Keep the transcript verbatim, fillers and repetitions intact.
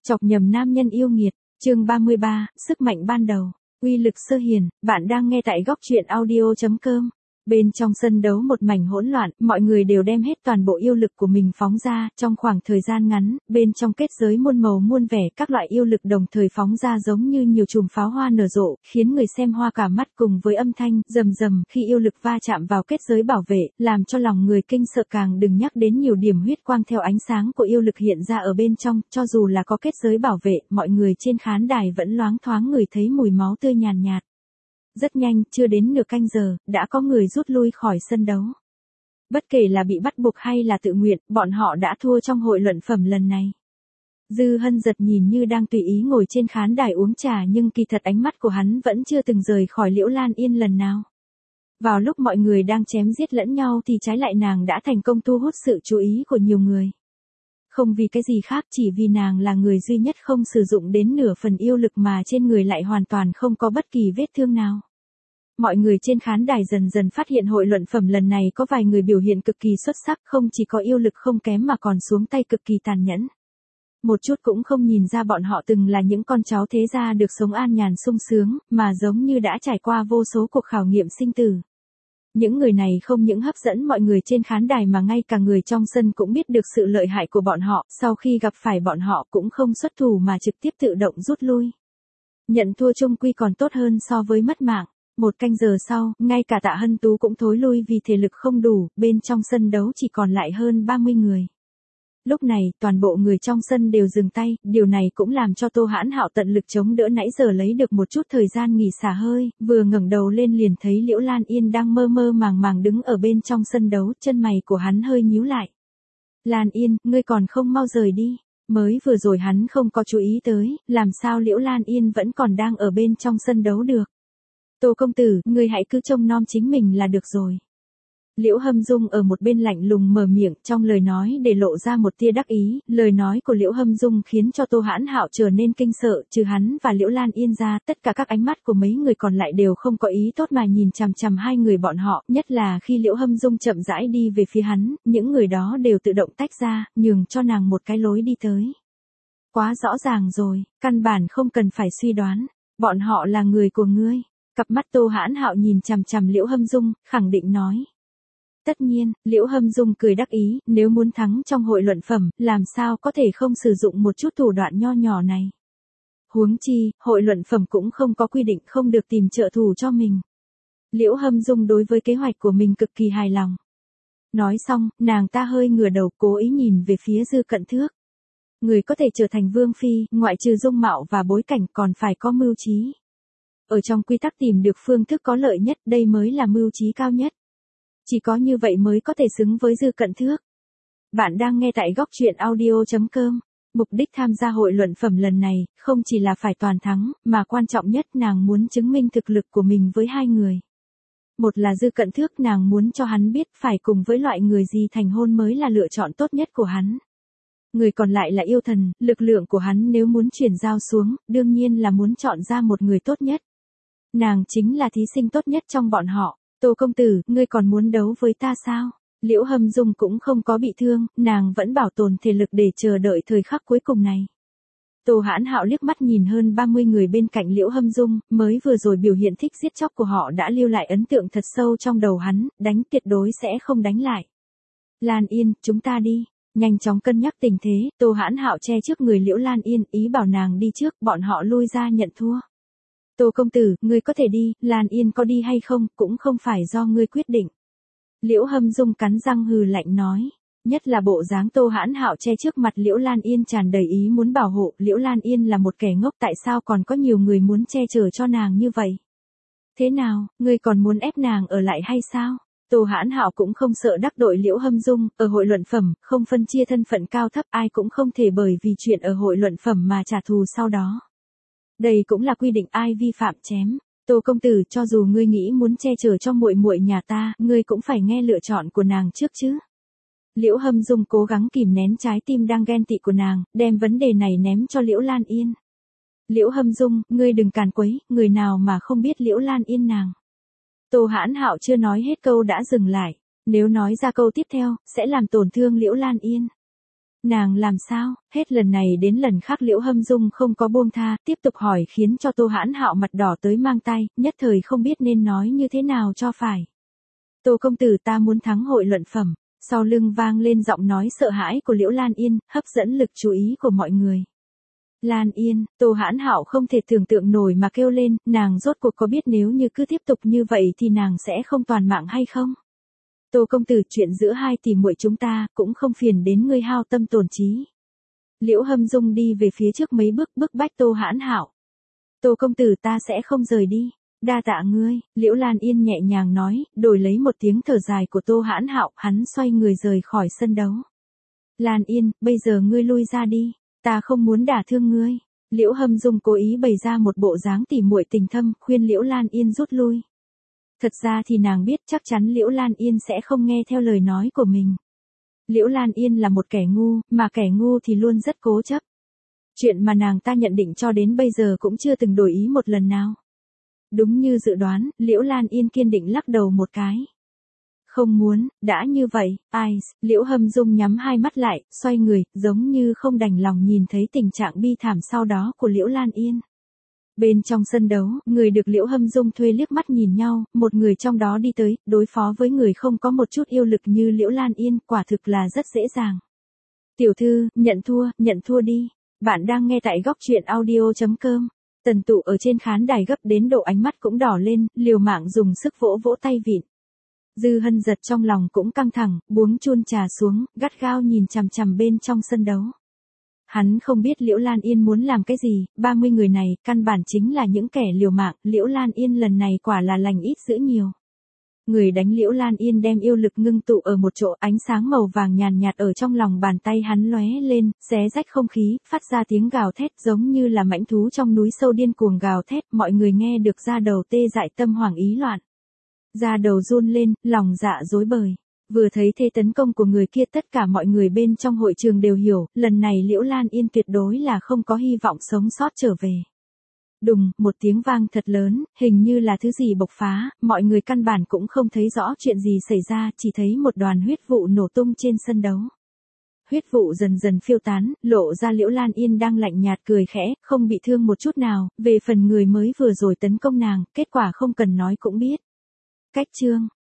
Chọc nhầm nam nhân yêu nghiệt, chương ba mươi ba, sức mạnh ban đầu, uy lực sơ hiền, bạn đang nghe tại góc truyện audio chấm com. Bên trong sân đấu một mảnh hỗn loạn, mọi người đều đem hết toàn bộ yêu lực của mình phóng ra, trong khoảng thời gian ngắn, bên trong kết giới muôn màu muôn vẻ, các loại yêu lực đồng thời phóng ra giống như nhiều chùm pháo hoa nở rộ, khiến người xem hoa cả mắt cùng với âm thanh rầm rầm khi yêu lực va chạm vào kết giới bảo vệ, làm cho lòng người kinh sợ, càng đừng nhắc đến nhiều điểm huyết quang theo ánh sáng của yêu lực hiện ra ở bên trong, cho dù là có kết giới bảo vệ, mọi người trên khán đài vẫn loáng thoáng ngửi thấy mùi máu tươi nhàn nhạt. Rất nhanh, chưa đến nửa canh giờ, đã có người rút lui khỏi sân đấu. Bất kể là bị bắt buộc hay là tự nguyện, bọn họ đã thua trong hội luận phẩm lần này. Dư Hân giật nhìn như đang tùy ý ngồi trên khán đài uống trà, nhưng kỳ thật ánh mắt của hắn vẫn chưa từng rời khỏi Liễu Lan Yên lần nào. Vào lúc mọi người đang chém giết lẫn nhau thì trái lại nàng đã thành công thu hút sự chú ý của nhiều người. Không vì cái gì khác, chỉ vì nàng là người duy nhất không sử dụng đến nửa phần yêu lực mà trên người lại hoàn toàn không có bất kỳ vết thương nào. Mọi người trên khán đài dần dần phát hiện hội luận phẩm lần này có vài người biểu hiện cực kỳ xuất sắc, không chỉ có yêu lực không kém mà còn xuống tay cực kỳ tàn nhẫn. Một chút cũng không nhìn ra bọn họ từng là những con cháu thế gia được sống an nhàn sung sướng, mà giống như đã trải qua vô số cuộc khảo nghiệm sinh tử. Những người này không những hấp dẫn mọi người trên khán đài mà ngay cả người trong sân cũng biết được sự lợi hại của bọn họ, sau khi gặp phải bọn họ cũng không xuất thủ mà trực tiếp tự động rút lui. Nhận thua chung quy còn tốt hơn so với mất mạng. Một canh giờ sau, ngay cả Tạ Hân Tú cũng thối lui vì thể lực không đủ, bên trong sân đấu chỉ còn lại hơn ba mươi người. Lúc này, toàn bộ người trong sân đều dừng tay, điều này cũng làm cho Tô Hãn Hạo tận lực chống đỡ nãy giờ lấy được một chút thời gian nghỉ xả hơi, vừa ngẩng đầu lên liền thấy Liễu Lan Yên đang mơ mơ màng màng đứng ở bên trong sân đấu, chân mày của hắn hơi nhíu lại. Lan Yên, ngươi còn không mau rời đi. Mới vừa rồi hắn không có chú ý tới, làm sao Liễu Lan Yên vẫn còn đang ở bên trong sân đấu được. Tô công tử, ngươi hãy cứ trông nom chính mình là được rồi. Liễu Hâm Dung ở một bên lạnh lùng mở miệng, trong lời nói để lộ ra một tia đắc ý, lời nói của Liễu Hâm Dung khiến cho Tô Hãn Hạo trở nên kinh sợ, trừ hắn và Liễu Lan Yên ra, tất cả các ánh mắt của mấy người còn lại đều không có ý tốt mà nhìn chằm chằm hai người bọn họ, nhất là khi Liễu Hâm Dung chậm rãi đi về phía hắn, những người đó đều tự động tách ra, nhường cho nàng một cái lối đi tới. Quá rõ ràng rồi, căn bản không cần phải suy đoán, bọn họ là người của ngươi. Cặp mắt Tô Hãn Hạo nhìn chằm chằm Liễu Hâm Dung, khẳng định nói. Tất nhiên, Liễu Hâm Dung cười đắc ý, nếu muốn thắng trong hội luận phẩm, làm sao có thể không sử dụng một chút thủ đoạn nho nhỏ này. Huống chi, hội luận phẩm cũng không có quy định không được tìm trợ thủ cho mình. Liễu Hâm Dung đối với kế hoạch của mình cực kỳ hài lòng. Nói xong, nàng ta hơi ngửa đầu cố ý nhìn về phía Dư Cận Thước. Người có thể trở thành vương phi, ngoại trừ dung mạo và bối cảnh còn phải có mưu trí. Ở trong quy tắc tìm được phương thức có lợi nhất, đây mới là mưu trí cao nhất. Chỉ có như vậy mới có thể xứng với Dư Cận Thước. Bạn đang nghe tại góc truyện audio chấm com. Mục đích tham gia hội luận phẩm lần này, không chỉ là phải toàn thắng, mà quan trọng nhất nàng muốn chứng minh thực lực của mình với hai người. Một là Dư Cận Thước, nàng muốn cho hắn biết phải cùng với loại người gì thành hôn mới là lựa chọn tốt nhất của hắn. Người còn lại là yêu thần, lực lượng của hắn nếu muốn chuyển giao xuống, đương nhiên là muốn chọn ra một người tốt nhất. Nàng chính là thí sinh tốt nhất trong bọn họ. Tô công tử, ngươi còn muốn đấu với ta sao? Liễu Hâm Dung cũng không có bị thương, nàng vẫn bảo tồn thể lực để chờ đợi thời khắc cuối cùng này. Tô Hãn Hạo liếc mắt nhìn hơn ba mươi người bên cạnh Liễu Hâm Dung, mới vừa rồi biểu hiện thích giết chóc của họ đã lưu lại ấn tượng thật sâu trong đầu hắn, đánh tuyệt đối sẽ không đánh lại. Lan Yên, chúng ta đi. Nhanh chóng cân nhắc tình thế, Tô Hãn Hạo che trước người Liễu Lan Yên, ý bảo nàng đi trước, bọn họ lui ra nhận thua. Tô công tử, ngươi có thể đi, Lan Yên có đi hay không, cũng không phải do ngươi quyết định. Liễu Hâm Dung cắn răng hừ lạnh nói. Nhất là bộ dáng Tô Hãn Hạo che trước mặt Liễu Lan Yên tràn đầy ý muốn bảo hộ, Liễu Lan Yên là một kẻ ngốc, tại sao còn có nhiều người muốn che chở cho nàng như vậy? Thế nào, ngươi còn muốn ép nàng ở lại hay sao? Tô Hãn Hạo cũng không sợ đắc tội Liễu Hâm Dung, ở hội luận phẩm, không phân chia thân phận cao thấp, ai cũng không thể bởi vì chuyện ở hội luận phẩm mà trả thù sau đó. Đây cũng là quy định, ai vi phạm chém. Tô công tử, cho dù ngươi nghĩ muốn che chở cho muội muội nhà ta, ngươi cũng phải nghe lựa chọn của nàng trước chứ. Liễu Hâm Dung cố gắng kìm nén trái tim đang ghen tị của nàng, đem vấn đề này ném cho Liễu Lan Yên. Liễu Hâm Dung, ngươi đừng càn quấy, người nào mà không biết Liễu Lan Yên nàng. Tô Hãn Hạo chưa nói hết câu đã dừng lại, nếu nói ra câu tiếp theo, sẽ làm tổn thương Liễu Lan Yên. Nàng làm sao? Hết lần này đến lần khác Liễu Hâm Dung không có buông tha, tiếp tục hỏi khiến cho Tô Hãn Hạo mặt đỏ tới mang tay, nhất thời không biết nên nói như thế nào cho phải. Tô công tử ta muốn thắng hội luận phẩm. Sau lưng vang lên giọng nói sợ hãi của Liễu Lan Yên, hấp dẫn lực chú ý của mọi người. Lan Yên, Tô Hãn Hạo không thể tưởng tượng nổi mà kêu lên, nàng rốt cuộc có biết nếu như cứ tiếp tục như vậy thì nàng sẽ không toàn mạng hay không? Tô công tử, chuyện giữa hai tỷ muội chúng ta cũng không phiền đến ngươi hao tâm tổn trí. Liễu Hâm Dung đi về phía trước mấy bước bức bách Tô Hãn Hạo. Tô công tử ta sẽ không rời đi. Đa tạ ngươi, Liễu Lan Yên nhẹ nhàng nói, đổi lấy một tiếng thở dài của Tô Hãn Hạo, hắn xoay người rời khỏi sân đấu. Lan Yên, bây giờ ngươi lui ra đi, ta không muốn đả thương ngươi. Liễu Hâm Dung cố ý bày ra một bộ dáng tỉ muội tình thâm, khuyên Liễu Lan Yên rút lui. Thật ra thì nàng biết chắc chắn Liễu Lan Yên sẽ không nghe theo lời nói của mình. Liễu Lan Yên là một kẻ ngu, mà kẻ ngu thì luôn rất cố chấp. Chuyện mà nàng ta nhận định cho đến bây giờ cũng chưa từng đổi ý một lần nào. Đúng như dự đoán, Liễu Lan Yên kiên định lắc đầu một cái. Không muốn, đã như vậy, ai, Liễu Hâm Dung nhắm hai mắt lại, xoay người, giống như không đành lòng nhìn thấy tình trạng bi thảm sau đó của Liễu Lan Yên. Bên trong sân đấu, người được Liễu Hâm Dung thuê liếc mắt nhìn nhau, một người trong đó đi tới, đối phó với người không có một chút yêu lực như Liễu Lan Yên, quả thực là rất dễ dàng. Tiểu thư, nhận thua, nhận thua đi. Bạn đang nghe tại góc truyện audio chấm com. Tần Tụ ở trên khán đài gấp đến độ ánh mắt cũng đỏ lên, liều mạng dùng sức vỗ vỗ tay vịn. Dư Hân Giật trong lòng cũng căng thẳng, buông chun trà xuống, gắt gao nhìn chằm chằm bên trong sân đấu. Hắn không biết Liễu Lan Yên muốn làm cái gì, ba mươi người này, căn bản chính là những kẻ liều mạng, Liễu Lan Yên lần này quả là lành ít dữ nhiều. Người đánh Liễu Lan Yên đem yêu lực ngưng tụ ở một chỗ, ánh sáng màu vàng nhàn nhạt ở trong lòng bàn tay hắn lóe lên, xé rách không khí, phát ra tiếng gào thét giống như là mãnh thú trong núi sâu điên cuồng gào thét, mọi người nghe được da đầu tê dại, tâm hoảng ý loạn. Da đầu run lên, lòng dạ rối bời. Vừa thấy thế tấn công của người kia, tất cả mọi người bên trong hội trường đều hiểu, lần này Liễu Lan Yên tuyệt đối là không có hy vọng sống sót trở về. Đùng, một tiếng vang thật lớn, hình như là thứ gì bộc phá, mọi người căn bản cũng không thấy rõ chuyện gì xảy ra, chỉ thấy một đoàn huyết vụ nổ tung trên sân đấu. Huyết vụ dần dần phiêu tán, lộ ra Liễu Lan Yên đang lạnh nhạt cười khẽ, không bị thương một chút nào, về phần người mới vừa rồi tấn công nàng, kết quả không cần nói cũng biết. Cách chương